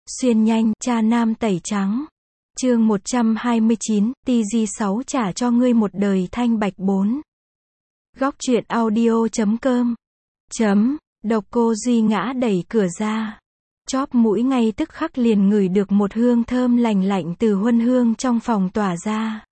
Xuyên nhanh, cha nam tẩy trắng. Chương 129, TG6 trả cho ngươi một đời thanh bạch 4. Góc truyện audio.com. Độc Cô Duy Ngã đẩy cửa ra. Chóp mũi ngay tức khắc liền ngửi được một hương thơm lành lạnh từ huân hương trong phòng tỏa ra.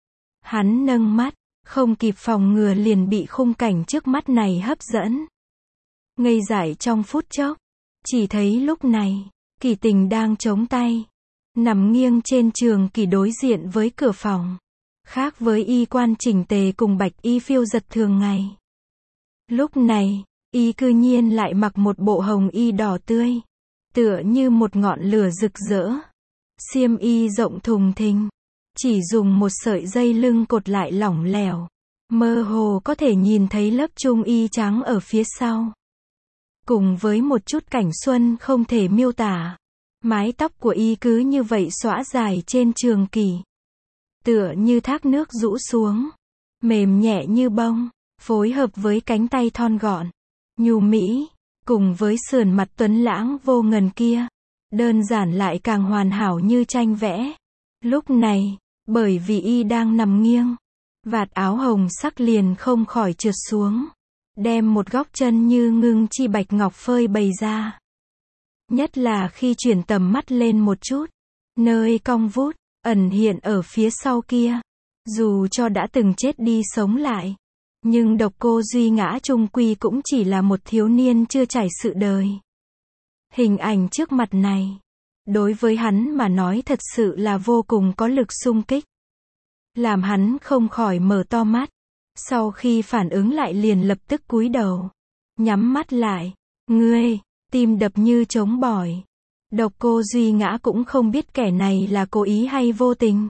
Hắn nâng mắt, không kịp phòng ngừa liền bị khung cảnh trước mắt này hấp dẫn. Ngây dại trong phút chốc, chỉ thấy lúc này, Kỳ Tình đang chống tay, nằm nghiêng trên giường kỷ đối diện với cửa phòng. Khác với y quan chỉnh tề cùng bạch y phiêu giật thường ngày. Lúc này, y cư nhiên lại mặc một bộ hồng y đỏ tươi, tựa như một ngọn lửa rực rỡ. Xiêm y rộng thùng thình, chỉ dùng một sợi dây lưng cột lại lỏng lẻo, mơ hồ có thể nhìn thấy lớp trung y trắng ở phía sau. Cùng với một chút cảnh xuân không thể miêu tả, mái tóc của y cứ như vậy xõa dài trên trường kỷ, tựa như thác nước rũ xuống, mềm nhẹ như bông, phối hợp với cánh tay thon gọn, nhu mỹ, cùng với sườn mặt tuấn lãng vô ngần kia, đơn giản lại càng hoàn hảo như tranh vẽ. Lúc này, bởi vì y đang nằm nghiêng, vạt áo hồng sắc liền không khỏi trượt xuống, đem một góc chân như ngưng chi bạch ngọc phơi bày ra. Nhất là khi chuyển tầm mắt lên một chút, nơi cong vút, ẩn hiện ở phía sau kia, dù cho đã từng chết đi sống lại, nhưng Độc Cô Duy Ngã chung quy cũng chỉ là một thiếu niên chưa trải sự đời. Hình ảnh trước mặt này, đối với hắn mà nói thật sự là vô cùng có lực xung kích, làm hắn không khỏi mở to mắt. Sau khi phản ứng lại liền lập tức cúi đầu, nhắm mắt lại. Ngươi, tim đập như trống bỏi. Độc Cô Duy Ngã cũng không biết kẻ này là cố ý hay vô tình.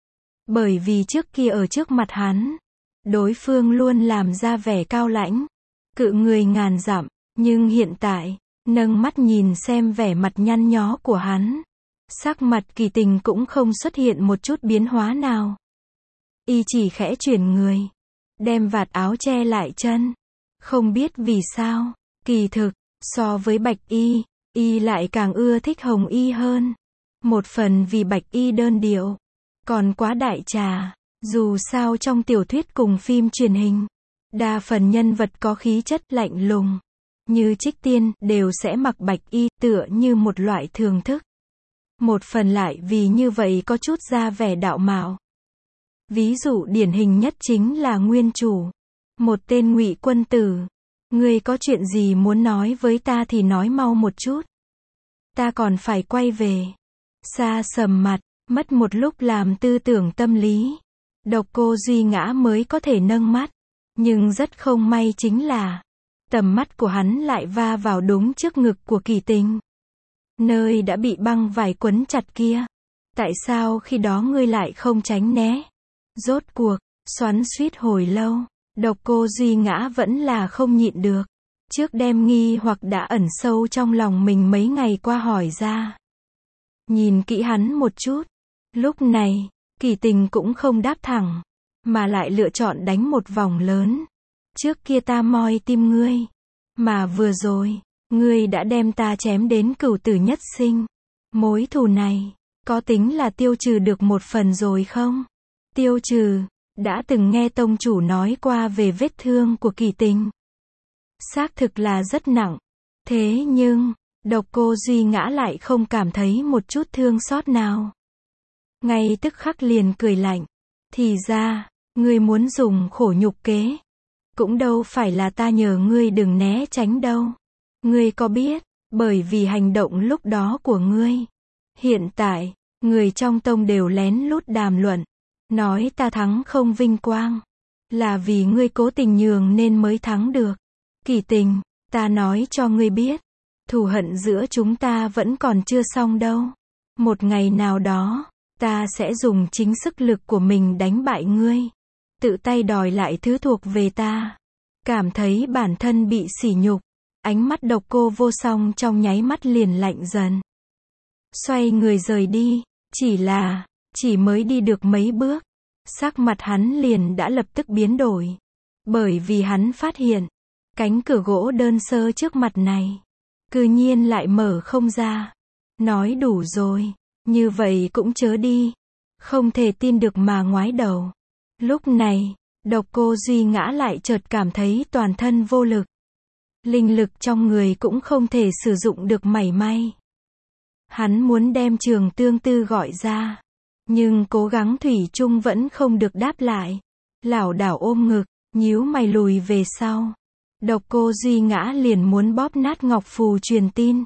Bởi vì trước kia ở trước mặt hắn, đối phương luôn làm ra vẻ cao lãnh, cự người ngàn dặm, nhưng hiện tại, nâng mắt nhìn xem vẻ mặt nhăn nhó của hắn, sắc mặt Kỳ Tình cũng không xuất hiện một chút biến hóa nào. Y chỉ khẽ chuyển người, đem vạt áo che lại chân. Không biết vì sao, kỳ thực, so với bạch y, y lại càng ưa thích hồng y hơn. Một phần vì bạch y đơn điệu, còn quá đại trà. Dù sao trong tiểu thuyết cùng phim truyền hình, đa phần nhân vật có khí chất lạnh lùng, như Trích Tiên, đều sẽ mặc bạch y, tựa như một loại thưởng thức. Một phần lại vì như vậy có chút ra vẻ đạo mạo. Ví dụ điển hình nhất chính là nguyên chủ, một tên Ngụy Quân Tử. Ngươi có chuyện gì muốn nói với ta thì nói mau một chút. Ta còn phải quay về. Xa sầm mặt, mất một lúc làm tư tưởng tâm lý. Độc Cô Duy Ngã mới có thể nâng mắt. Nhưng rất không may chính là, tầm mắt của hắn lại va vào đúng trước ngực của Kỳ Tình, nơi đã bị băng vải quấn chặt kia. Tại sao khi đó ngươi lại không tránh né? Rốt cuộc, xoắn xuýt hồi lâu, Độc Cô Duy Ngã vẫn là không nhịn được. Trước đem nghi hoặc đã ẩn sâu trong lòng mình mấy ngày qua hỏi ra. Nhìn kỹ hắn một chút. Lúc này, Kỳ Tình cũng không đáp thẳng, mà lại lựa chọn đánh một vòng lớn. Trước kia ta moi tim ngươi, mà vừa rồi, ngươi đã đem ta chém đến cửu tử nhất sinh. Mối thù này, có tính là tiêu trừ được một phần rồi không? Tiêu trừ, đã từng nghe tông chủ nói qua về vết thương của Kỳ Tình. Xác thực là rất nặng. Thế nhưng, Độc Cô Duy Ngã lại không cảm thấy một chút thương xót nào. Ngay tức khắc liền cười lạnh. Thì ra, ngươi muốn dùng khổ nhục kế. Cũng đâu phải là ta nhờ ngươi đừng né tránh đâu. Ngươi có biết, bởi vì hành động lúc đó của ngươi. Hiện tại, người trong tông đều lén lút đàm luận. Nói ta thắng không vinh quang. Là vì ngươi cố tình nhường nên mới thắng được. Kỳ Tình, ta nói cho ngươi biết. Thù hận giữa chúng ta vẫn còn chưa xong đâu. Một ngày nào đó, ta sẽ dùng chính sức lực của mình đánh bại ngươi. Tự tay đòi lại thứ thuộc về ta. Cảm thấy bản thân bị sỉ nhục. Ánh mắt Độc Cô Vô Song trong nháy mắt liền lạnh dần. Xoay người rời đi. Chỉ mới đi được mấy bước, sắc mặt hắn liền đã lập tức biến đổi. Bởi vì hắn phát hiện, cánh cửa gỗ đơn sơ trước mặt này, cư nhiên lại mở không ra. Nói đủ rồi. Như vậy cũng chớ đi. Không thể tin được mà ngoái đầu. Lúc này, Độc Cô Duy Ngã lại chợt cảm thấy toàn thân vô lực. Linh lực trong người cũng không thể sử dụng được mảy may. Hắn muốn đem Trường Tương Tư gọi ra. Nhưng cố gắng thủy chung vẫn không được đáp lại. Lảo đảo ôm ngực, nhíu mày lùi về sau. Độc Cô Duy Ngã liền muốn bóp nát ngọc phù truyền tin.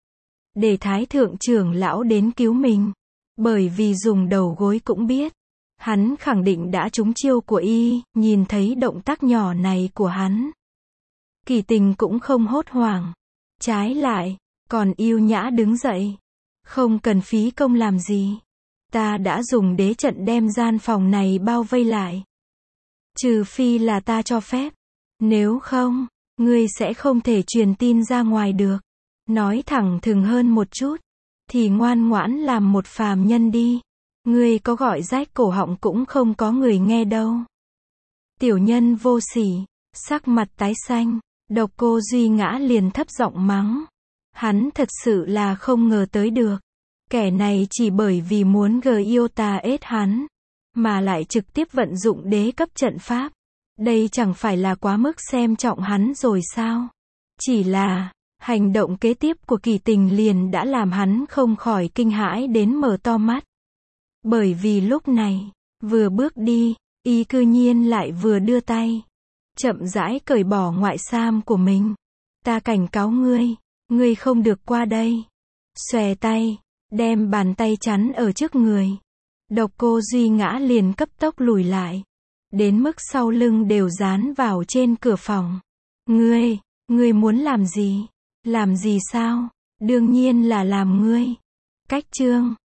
Để Thái Thượng trưởng lão đến cứu mình. Bởi vì dùng đầu gối cũng biết. Hắn khẳng định đã trúng chiêu của y, nhìn thấy động tác nhỏ này của hắn. Kỳ Tình cũng không hốt hoảng. Trái lại, còn yêu nhã đứng dậy. Không cần phí công làm gì. Ta đã dùng đế trận đem gian phòng này bao vây lại. Trừ phi là ta cho phép. Nếu không, ngươi sẽ không thể truyền tin ra ngoài được. Nói thẳng thừng hơn một chút. Thì ngoan ngoãn làm một phàm nhân đi. Ngươi có gọi rách cổ họng cũng không có người nghe đâu. Tiểu nhân vô sỉ. Sắc mặt tái xanh. Độc Cô Duy Ngã liền thấp giọng mắng. Hắn thật sự là không ngờ tới được. Kẻ này chỉ bởi vì muốn yêu tà ết hắn. Mà lại trực tiếp vận dụng đế cấp trận pháp. Đây chẳng phải là quá mức xem trọng hắn rồi sao? Chỉ là, hành động kế tiếp của Kỳ Tình liền đã làm hắn không khỏi kinh hãi đến mở to mắt. Bởi vì lúc này, vừa bước đi, y cư nhiên lại vừa đưa tay. Chậm rãi cởi bỏ ngoại sam của mình. Ta cảnh cáo ngươi, ngươi không được qua đây. Xòe tay, đem bàn tay chắn ở trước người. Độc Cô Duy Ngã liền cấp tốc lùi lại. Đến mức sau lưng đều dán vào trên cửa phòng. Ngươi muốn làm gì? Làm gì sao? Đương nhiên là làm ngươi. Cách chương